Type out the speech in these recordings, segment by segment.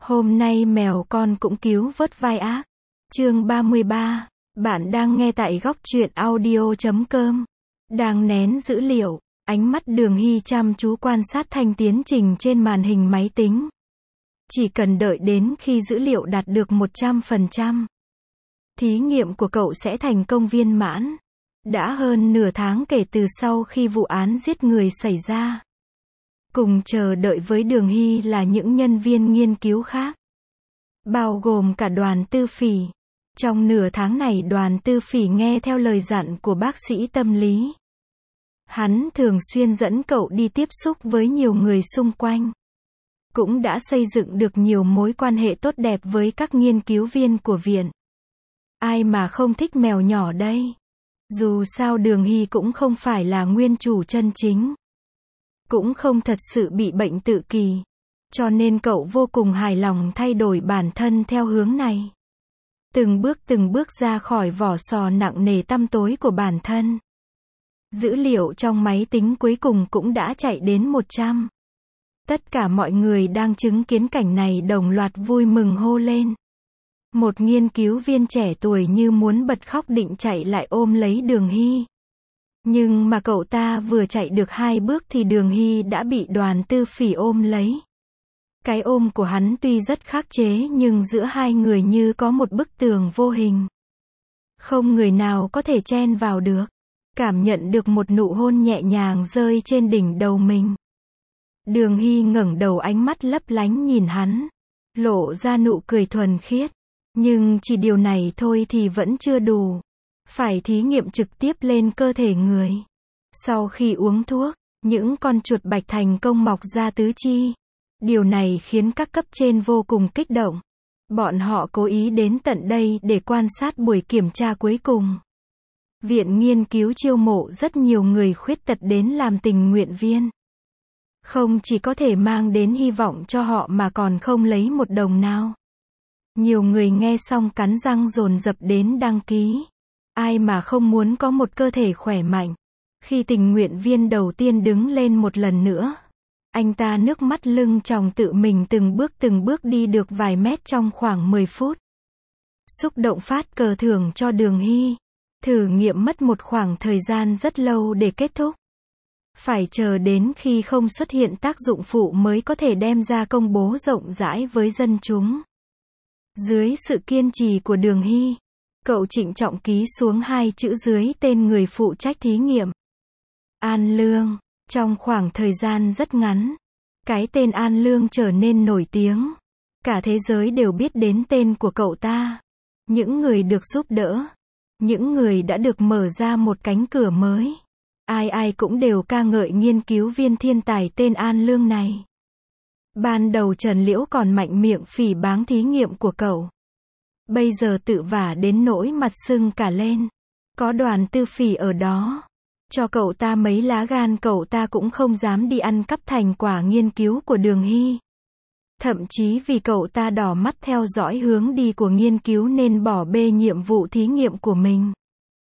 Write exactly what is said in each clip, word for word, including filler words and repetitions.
Hôm nay mèo con cũng cứu vớt vai ác. Chương ba mươi ba. Bạn đang nghe tại góc truyện audio chấm com. Đang nén dữ liệu, ánh mắt Đường Hy chăm chú quan sát thanh tiến trình trên màn hình máy tính. Chỉ cần đợi đến khi dữ liệu đạt được một trăm phần trăm, thí nghiệm của cậu sẽ thành công viên mãn. Đã hơn nửa tháng kể từ sau khi vụ án giết người xảy ra. Cùng chờ đợi với Đường Hy là những nhân viên nghiên cứu khác, bao gồm cả Đoàn Tư Phỉ. Trong nửa tháng này Đoàn Tư Phỉ nghe theo lời dặn của bác sĩ tâm lý. Hắn thường xuyên dẫn cậu đi tiếp xúc với nhiều người xung quanh. Cũng đã xây dựng được nhiều mối quan hệ tốt đẹp với các nghiên cứu viên của viện. Ai mà không thích mèo nhỏ đây? Dù sao Đường Hy cũng không phải là nguyên chủ chân chính. Cũng không thật sự bị bệnh tự kỷ. Cho nên cậu vô cùng hài lòng thay đổi bản thân theo hướng này. Từng bước từng bước ra khỏi vỏ sò nặng nề tăm tối của bản thân. Dữ liệu trong máy tính cuối cùng cũng đã chạy đến một trăm. Tất cả mọi người đang chứng kiến cảnh này đồng loạt vui mừng hô lên. Một nghiên cứu viên trẻ tuổi như muốn bật khóc định chạy lại ôm lấy Đường Hy. Nhưng mà cậu ta vừa chạy được hai bước thì Đường Hy đã bị Đoàn Tư Phỉ ôm lấy. Cái ôm của hắn tuy rất khắc chế nhưng giữa hai người như có một bức tường vô hình. Không người nào có thể chen vào được. Cảm nhận được một nụ hôn nhẹ nhàng rơi trên đỉnh đầu mình. Đường Hy ngẩng đầu, ánh mắt lấp lánh nhìn hắn. Lộ ra nụ cười thuần khiết. Nhưng chỉ điều này thôi thì vẫn chưa đủ. Phải thí nghiệm trực tiếp lên cơ thể người. Sau khi uống thuốc, những con chuột bạch thành công mọc ra tứ chi. Điều này khiến các cấp trên vô cùng kích động. Bọn họ cố ý đến tận đây để quan sát buổi kiểm tra cuối cùng. Viện nghiên cứu chiêu mộ rất nhiều người khuyết tật đến làm tình nguyện viên. Không chỉ có thể mang đến hy vọng cho họ mà còn không lấy một đồng nào. Nhiều người nghe xong cắn răng dồn dập đến đăng ký. Ai mà không muốn có một cơ thể khỏe mạnh. Khi tình nguyện viên đầu tiên đứng lên một lần nữa, anh ta nước mắt lưng tròng tự mình từng bước từng bước đi được vài mét trong khoảng mười phút. Xúc động phát cờ thưởng cho Đường Hy. Thử nghiệm mất một khoảng thời gian rất lâu để kết thúc. Phải chờ đến khi không xuất hiện tác dụng phụ mới có thể đem ra công bố rộng rãi với dân chúng. Dưới sự kiên trì của Đường Hy, cậu trịnh trọng ký xuống hai chữ dưới tên người phụ trách thí nghiệm. An Lương. Trong khoảng thời gian rất ngắn, cái tên An Lương trở nên nổi tiếng. Cả thế giới đều biết đến tên của cậu ta. Những người được giúp đỡ, những người đã được mở ra một cánh cửa mới. Ai ai cũng đều ca ngợi nghiên cứu viên thiên tài tên An Lương này. Ban đầu Trần Liễu còn mạnh miệng phỉ báng thí nghiệm của cậu. Bây giờ tự vả đến nỗi mặt sưng cả lên. Có Đoàn Tư Phỉ ở đó. Cho cậu ta mấy lá gan cậu ta cũng không dám đi ăn cắp thành quả nghiên cứu của Đường Hy. Thậm chí vì cậu ta đỏ mắt theo dõi hướng đi của nghiên cứu nên bỏ bê nhiệm vụ thí nghiệm của mình.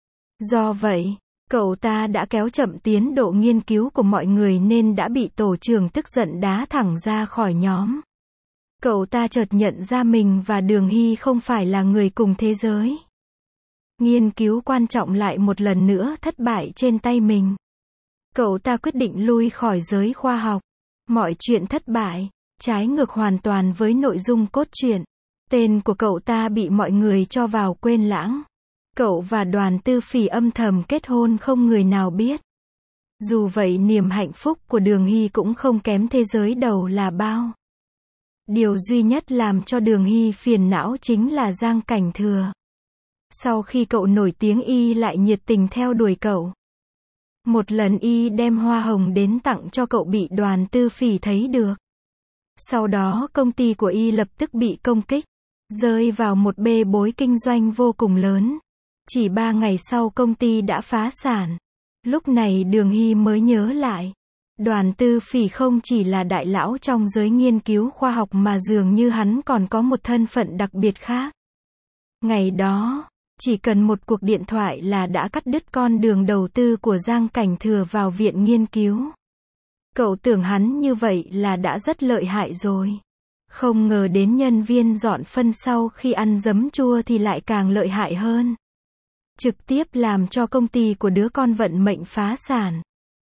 Do vậy, cậu ta đã kéo chậm tiến độ nghiên cứu của mọi người nên đã bị tổ trưởng tức giận đá thẳng ra khỏi nhóm. Cậu ta chợt nhận ra mình và Đường Hy không phải là người cùng thế giới. Nghiên cứu quan trọng lại một lần nữa thất bại trên tay mình. Cậu ta quyết định lui khỏi giới khoa học. Mọi chuyện thất bại, trái ngược hoàn toàn với nội dung cốt truyện. Tên của cậu ta bị mọi người cho vào quên lãng. Cậu và Đoàn Tư Phỉ âm thầm kết hôn không người nào biết. Dù vậy niềm hạnh phúc của Đường Hy cũng không kém thế giới đầu là bao. Điều duy nhất làm cho Đường Hy phiền não chính là Giang Cảnh Thừa. Sau khi cậu nổi tiếng y lại nhiệt tình theo đuổi cậu. Một lần y đem hoa hồng đến tặng cho cậu bị Đoàn Tư Phỉ thấy được. Sau đó công ty của y lập tức bị công kích, rơi vào một bê bối kinh doanh vô cùng lớn. Chỉ ba ngày sau công ty đã phá sản. Lúc này Đường Hy mới nhớ lại. Đoàn Tư Phỉ không chỉ là đại lão trong giới nghiên cứu khoa học mà dường như hắn còn có một thân phận đặc biệt khác. Ngày đó, chỉ cần một cuộc điện thoại là đã cắt đứt con đường đầu tư của Giang Cảnh Thừa vào viện nghiên cứu. Cậu tưởng hắn như vậy là đã rất lợi hại rồi. Không ngờ đến nhân viên dọn phân sau khi ăn giấm chua thì lại càng lợi hại hơn. Trực tiếp làm cho công ty của đứa con vận mệnh phá sản.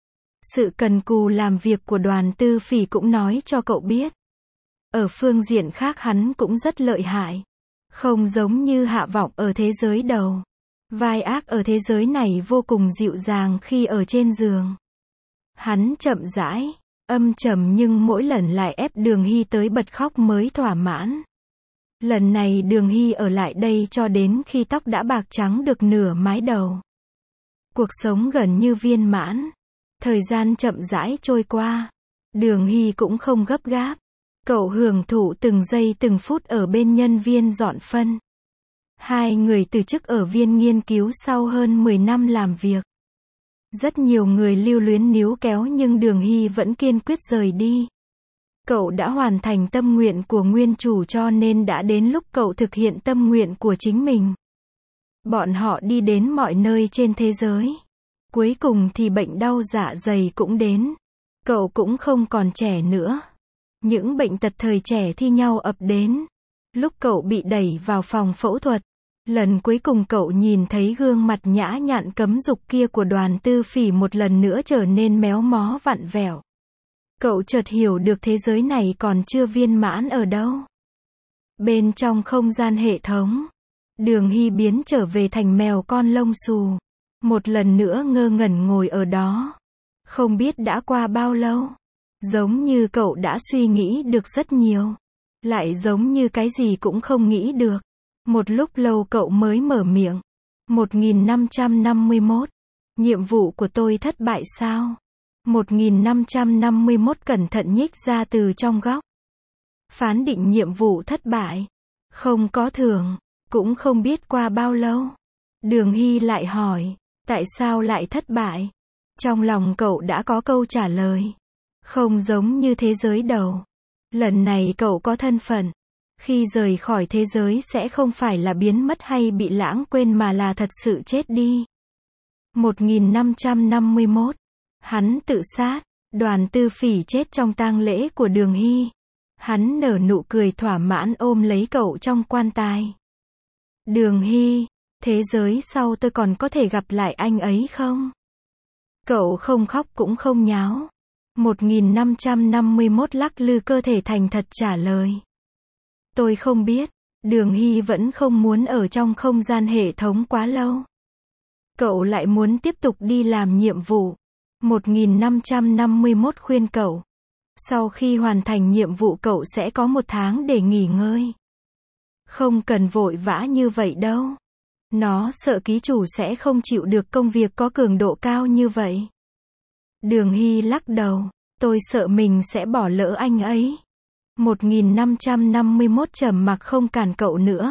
Sự cần cù làm việc của Đoàn Tư Phỉ cũng nói cho cậu biết. Ở phương diện khác hắn cũng rất lợi hại. Không giống như Hạ Vọng ở thế giới đầu. Vai ác ở thế giới này vô cùng dịu dàng khi ở trên giường. Hắn chậm rãi, âm trầm nhưng mỗi lần lại ép Đường Hy tới bật khóc mới thỏa mãn. Lần này Đường Hy ở lại đây cho đến khi tóc đã bạc trắng được nửa mái đầu. Cuộc sống gần như viên mãn. Thời gian chậm rãi trôi qua. Đường Hy cũng không gấp gáp. Cậu hưởng thụ từng giây từng phút ở bên nhân viên dọn phân. Hai người từ chức ở viên nghiên cứu sau hơn mười năm làm việc. Rất nhiều người lưu luyến níu kéo nhưng Đường Hy vẫn kiên quyết rời đi. Cậu đã hoàn thành tâm nguyện của nguyên chủ cho nên đã đến lúc cậu thực hiện tâm nguyện của chính mình. Bọn họ đi đến mọi nơi trên thế giới. Cuối cùng thì bệnh đau dạ dày cũng đến. Cậu cũng không còn trẻ nữa. Những bệnh tật thời trẻ thi nhau ập đến. Lúc cậu bị đẩy vào phòng phẫu thuật, lần cuối cùng cậu nhìn thấy gương mặt nhã nhặn cấm dục kia của Đoàn Tư Phỉ một lần nữa trở nên méo mó vặn vẹo. Cậu chợt hiểu được thế giới này còn chưa viên mãn ở đâu. Bên trong không gian hệ thống, Đường Hy biến trở về thành mèo con lông xù. Một lần nữa ngơ ngẩn ngồi ở đó. Không biết đã qua bao lâu. Giống như cậu đã suy nghĩ được rất nhiều. Lại giống như cái gì cũng không nghĩ được. Một lúc lâu cậu mới mở miệng. một nghìn năm trăm năm mươi mốt. Nhiệm vụ của tôi thất bại sao? một nghìn năm trăm năm mươi mốt cẩn thận nhích ra từ trong góc. Phán định nhiệm vụ thất bại. Không có thưởng. Cũng không biết qua bao lâu. Đường Hy lại hỏi. Tại sao lại thất bại? Trong lòng cậu đã có câu trả lời. Không giống như thế giới đầu. Lần này cậu có thân phận. Khi rời khỏi thế giới sẽ không phải là biến mất hay bị lãng quên mà là thật sự chết đi. một nghìn năm trăm năm mươi mốt. Hắn tự sát. Đoàn Tư Phỉ chết trong tang lễ của Đường Hy. Hắn nở nụ cười thỏa mãn ôm lấy cậu trong quan tài. Đường Hy, thế giới sau tôi còn có thể gặp lại anh ấy không? Cậu không khóc cũng không nháo. một nghìn năm trăm năm mươi mốt lắc lư cơ thể thành thật trả lời. Tôi không biết. Đường Hy vẫn không muốn ở trong không gian hệ thống quá lâu. Cậu lại muốn tiếp tục đi làm nhiệm vụ. một nghìn năm trăm năm mươi mốt khuyên cậu. Sau khi hoàn thành nhiệm vụ cậu sẽ có một tháng để nghỉ ngơi. Không cần vội vã như vậy đâu. Nó sợ ký chủ sẽ không chịu được công việc có cường độ cao như vậy. Đường Hy lắc đầu. Tôi sợ mình sẽ bỏ lỡ anh ấy. một nghìn năm trăm năm mươi mốt trầm mặc không cản cậu nữa.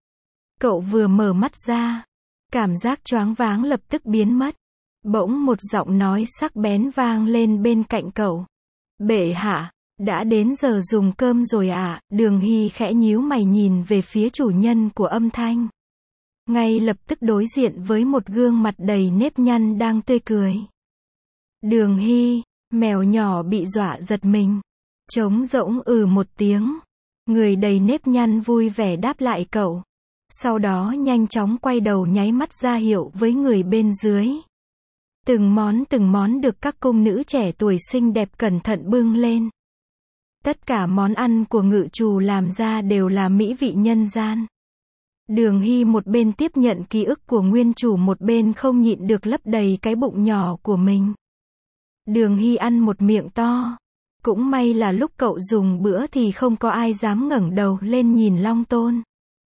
Cậu vừa mở mắt ra. Cảm giác choáng váng lập tức biến mất. Bỗng một giọng nói sắc bén vang lên bên cạnh cậu. Bệ hạ, đã đến giờ dùng cơm rồi à? Đường Hy khẽ nhíu mày nhìn về phía chủ nhân của âm thanh. Ngay lập tức đối diện với một gương mặt đầy nếp nhăn đang tươi cười. Đường Hy, mèo nhỏ bị dọa giật mình. Trống rỗng ừ một tiếng. Người đầy nếp nhăn vui vẻ đáp lại cậu. Sau đó nhanh chóng quay đầu nháy mắt ra hiệu với người bên dưới. Từng món từng món được các cung nữ trẻ tuổi xinh đẹp cẩn thận bưng lên. Tất cả món ăn của ngự trù làm ra đều là mỹ vị nhân gian. Đường Hy một bên tiếp nhận ký ức của nguyên chủ một bên không nhịn được lấp đầy cái bụng nhỏ của mình. Đường Hy ăn một miệng to. Cũng may là lúc cậu dùng bữa thì không có ai dám ngẩng đầu lên nhìn Long Tôn.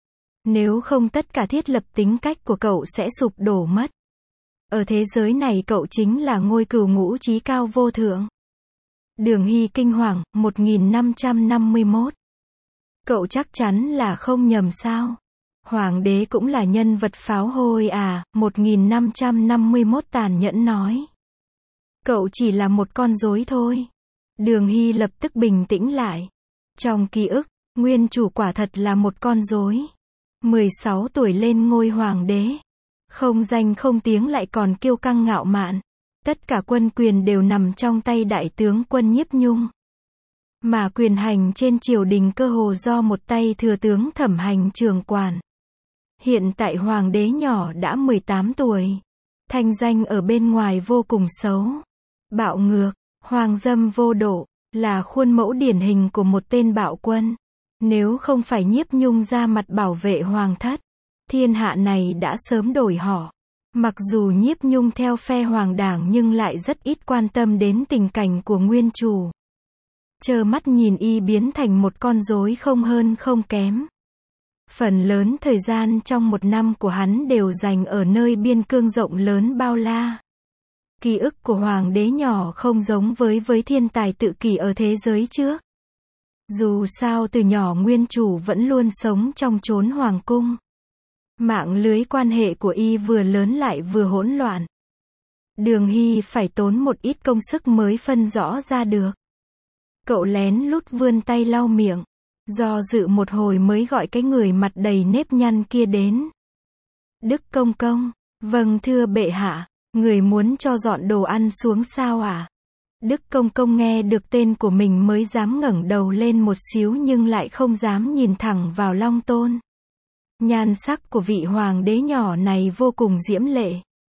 Nếu không tất cả thiết lập tính cách của cậu sẽ sụp đổ mất. Ở thế giới này cậu chính là ngôi cửu ngũ trí cao vô thượng. Đường Hy kinh hoàng. một nghìn năm trăm năm mươi mốt. Cậu chắc chắn là không nhầm sao? Hoàng đế cũng là nhân vật pháo hôi à? một nghìn năm trăm năm mươi mốt tàn nhẫn nói. Cậu chỉ là một con rối thôi. Đường Hy lập tức bình tĩnh lại. Trong ký ức, nguyên chủ quả thật là một con rối. mười sáu tuổi lên ngôi hoàng đế. Không danh không tiếng lại còn kiêu căng ngạo mạn. Tất cả quân quyền đều nằm trong tay đại tướng quân Nhiếp Nhung. Mà quyền hành trên triều đình cơ hồ do một tay thừa tướng Thẩm Hành trưởng quản. Hiện tại hoàng đế nhỏ đã mười tám tuổi. Thanh danh ở bên ngoài vô cùng xấu. Bạo ngược, hoàng dâm vô độ, là khuôn mẫu điển hình của một tên bạo quân. Nếu không phải Nhiếp Nhung ra mặt bảo vệ hoàng thất, thiên hạ này đã sớm đổi họ. Mặc dù Nhiếp Nhung theo phe hoàng đảng nhưng lại rất ít quan tâm đến tình cảnh của nguyên chủ. Trơ mắt nhìn y biến thành một con rối không hơn không kém. Phần lớn thời gian trong một năm của hắn đều dành ở nơi biên cương rộng lớn bao la. Ký ức của hoàng đế nhỏ không giống với với thiên tài tự kỷ ở thế giới trước. Dù sao từ nhỏ nguyên chủ vẫn luôn sống trong chốn hoàng cung. Mạng lưới quan hệ của y vừa lớn lại vừa hỗn loạn. Đường Hy phải tốn một ít công sức mới phân rõ ra được. Cậu lén lút vươn tay lau miệng. Do dự một hồi mới gọi cái người mặt đầy nếp nhăn kia đến. Đức công công, vâng thưa bệ hạ, người muốn cho dọn đồ ăn xuống sao à? Đức công công nghe được tên của mình mới dám ngẩng đầu lên một xíu nhưng lại không dám nhìn thẳng vào Long Tôn. Nhan sắc của vị hoàng đế nhỏ này vô cùng diễm lệ.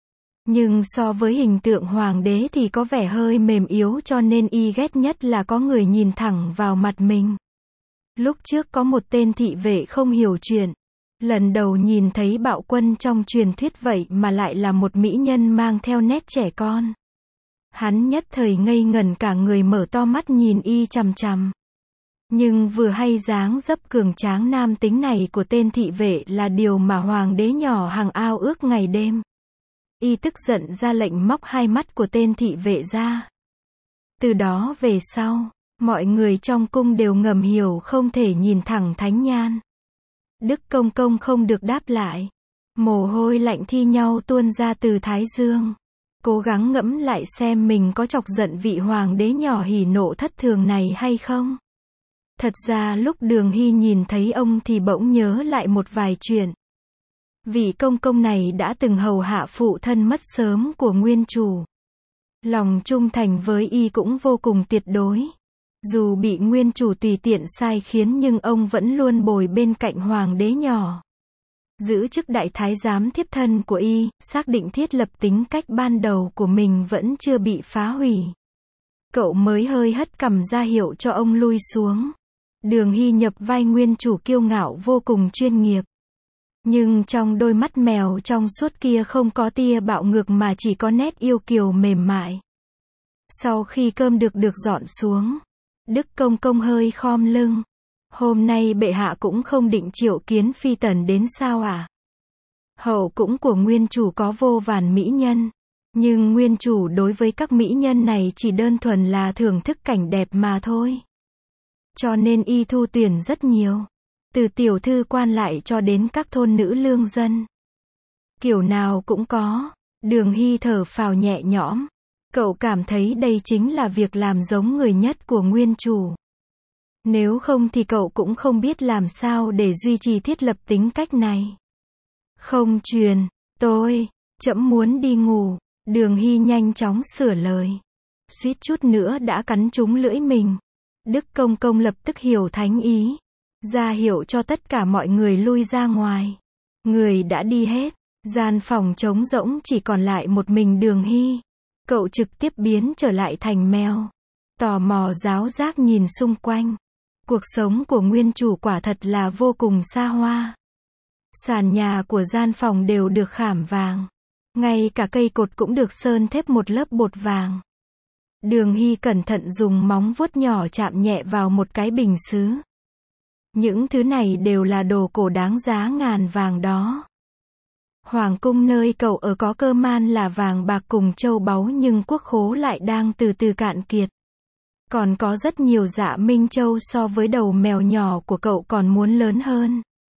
Nhưng so với hình tượng hoàng đế thì có vẻ hơi mềm yếu cho nên y ghét nhất là có người nhìn thẳng vào mặt mình. Lúc trước có một tên thị vệ không hiểu chuyện. Lần đầu nhìn thấy bạo quân trong truyền thuyết vậy mà lại là một mỹ nhân mang theo nét trẻ con. Hắn nhất thời ngây ngẩn cả người mở to mắt nhìn y chằm chằm. Nhưng vừa hay dáng dấp cường tráng nam tính này của tên thị vệ là điều mà hoàng đế nhỏ hằng ao ước ngày đêm. Y tức giận ra lệnh móc hai mắt của tên thị vệ ra. Từ đó về sau, mọi người trong cung đều ngầm hiểu không thể nhìn thẳng thánh nhan. Đức công công không được đáp lại. Mồ hôi lạnh thi nhau tuôn ra từ thái dương. Cố gắng ngẫm lại xem mình có chọc giận vị hoàng đế nhỏ hỉ nộ thất thường này hay không. Thật ra lúc Đường Hy nhìn thấy ông thì bỗng nhớ lại một vài chuyện. Vị công công này đã từng hầu hạ phụ thân mất sớm của nguyên chủ. Lòng trung thành với y cũng vô cùng tuyệt đối. Dù bị nguyên chủ tùy tiện sai khiến nhưng ông vẫn luôn bồi bên cạnh hoàng đế nhỏ. Giữ chức đại thái giám thiếp thân của y, xác định thiết lập tính cách ban đầu của mình vẫn chưa bị phá hủy. Cậu mới hơi hất cằm ra hiệu cho ông lui xuống. Đường Hy nhập vai nguyên chủ kiêu ngạo vô cùng chuyên nghiệp. Nhưng trong đôi mắt mèo trong suốt kia không có tia bạo ngược mà chỉ có nét yêu kiều mềm mại. Sau khi cơm được được dọn xuống, Đức công công hơi khom lưng. Hôm nay bệ hạ cũng không định triệu kiến phi tần đến sao à? Hậu cũng của nguyên chủ có vô vàn mỹ nhân. Nhưng nguyên chủ đối với các mỹ nhân này chỉ đơn thuần là thưởng thức cảnh đẹp mà thôi. Cho nên y thu tuyển rất nhiều. Từ tiểu thư quan lại cho đến các thôn nữ lương dân. Kiểu nào cũng có. Đường Hy thở phào nhẹ nhõm. Cậu cảm thấy đây chính là việc làm giống người nhất của nguyên chủ. Nếu không thì cậu cũng không biết làm sao để duy trì thiết lập tính cách này. Không truyền, tôi, trẫm muốn đi ngủ. Đường Hy nhanh chóng sửa lời. Suýt chút nữa đã cắn trúng lưỡi mình. Đức công công lập tức hiểu thánh ý. Ra hiệu cho tất cả mọi người lui ra ngoài. Người đã đi hết. Gian phòng trống rỗng chỉ còn lại một mình Đường Hy. Cậu trực tiếp biến trở lại thành mèo. Tò mò giáo giác nhìn xung quanh. Cuộc sống của nguyên chủ quả thật là vô cùng xa hoa. Sàn nhà của gian phòng đều được khảm vàng. Ngay cả cây cột cũng được sơn thép một lớp bột vàng. Đường Hy cẩn thận dùng móng vuốt nhỏ chạm nhẹ vào một cái bình sứ. Những thứ này đều là đồ cổ đáng giá ngàn vàng đó. Hoàng cung nơi cậu ở có cơ man là vàng bạc cùng châu báu nhưng quốc khố lại đang từ từ cạn kiệt. Còn có rất nhiều dạ minh châu so với đầu mèo nhỏ của cậu còn muốn lớn hơn.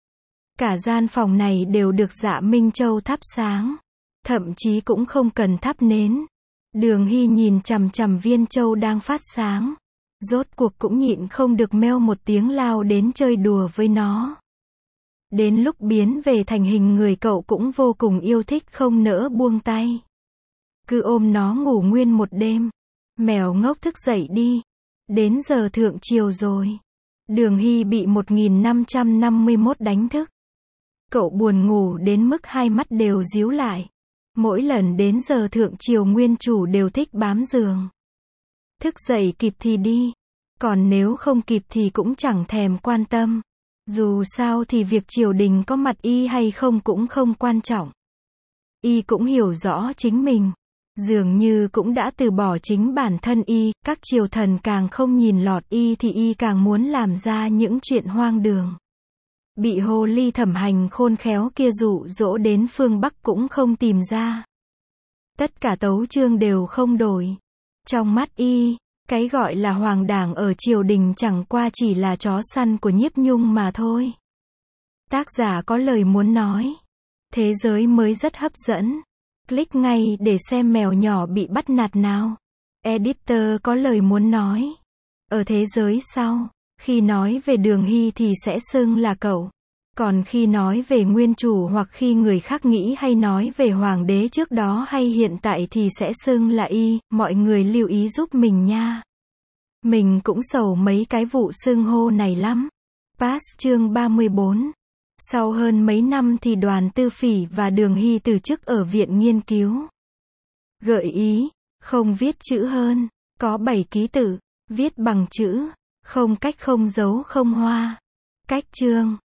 Cả gian phòng này đều được dạ minh châu thắp sáng. Thậm chí cũng không cần thắp nến. Đường Hy nhìn chằm chằm viên châu đang phát sáng. Rốt cuộc cũng nhịn không được meo một tiếng lao đến chơi đùa với nó. Đến lúc biến về thành hình người cậu cũng vô cùng yêu thích không nỡ buông tay. Cứ ôm nó ngủ nguyên một đêm. Mèo ngốc thức dậy đi. Đến giờ thượng triều rồi. Đường Hy bị một nghìn năm trăm năm mươi mốt đánh thức. Cậu buồn ngủ đến mức hai mắt đều díu lại. Mỗi lần đến giờ thượng triều nguyên chủ đều thích bám giường. Thức dậy kịp thì đi. Còn nếu không kịp thì cũng chẳng thèm quan tâm. Dù sao thì việc triều đình có mặt y hay không cũng không quan trọng. Y cũng hiểu rõ chính mình. Dường như cũng đã từ bỏ chính bản thân y, các triều thần càng không nhìn lọt y thì y càng muốn làm ra những chuyện hoang đường. Bị hồ ly thẩm hành khôn khéo kia dụ dỗ đến phương Bắc cũng không tìm ra. Tất cả tấu chương đều không đổi. Trong mắt y, cái gọi là hoàng đảng ở triều đình chẳng qua chỉ là chó săn của Nhiếp Nhung mà thôi. Tác giả có lời muốn nói. Thế giới mới rất hấp dẫn. Click ngay để xem mèo nhỏ bị bắt nạt nào. Editor có lời muốn nói. Ở thế giới sau, khi nói về Đường Hy thì sẽ xưng là cậu. Còn khi nói về nguyên chủ hoặc khi người khác nghĩ hay nói về hoàng đế trước đó hay hiện tại thì sẽ xưng là y, mọi người lưu ý giúp mình nha. Mình cũng sầu mấy cái vụ xưng hô này lắm. Pass chương ba mươi bốn. Sau hơn mấy năm thì Đoàn Tư Phỉ và Đường Hy từ chức ở viện nghiên cứu. Gợi ý, không viết chữ hơn, có bảy ký tự, viết bằng chữ, không cách không dấu không hoa. Cách chương.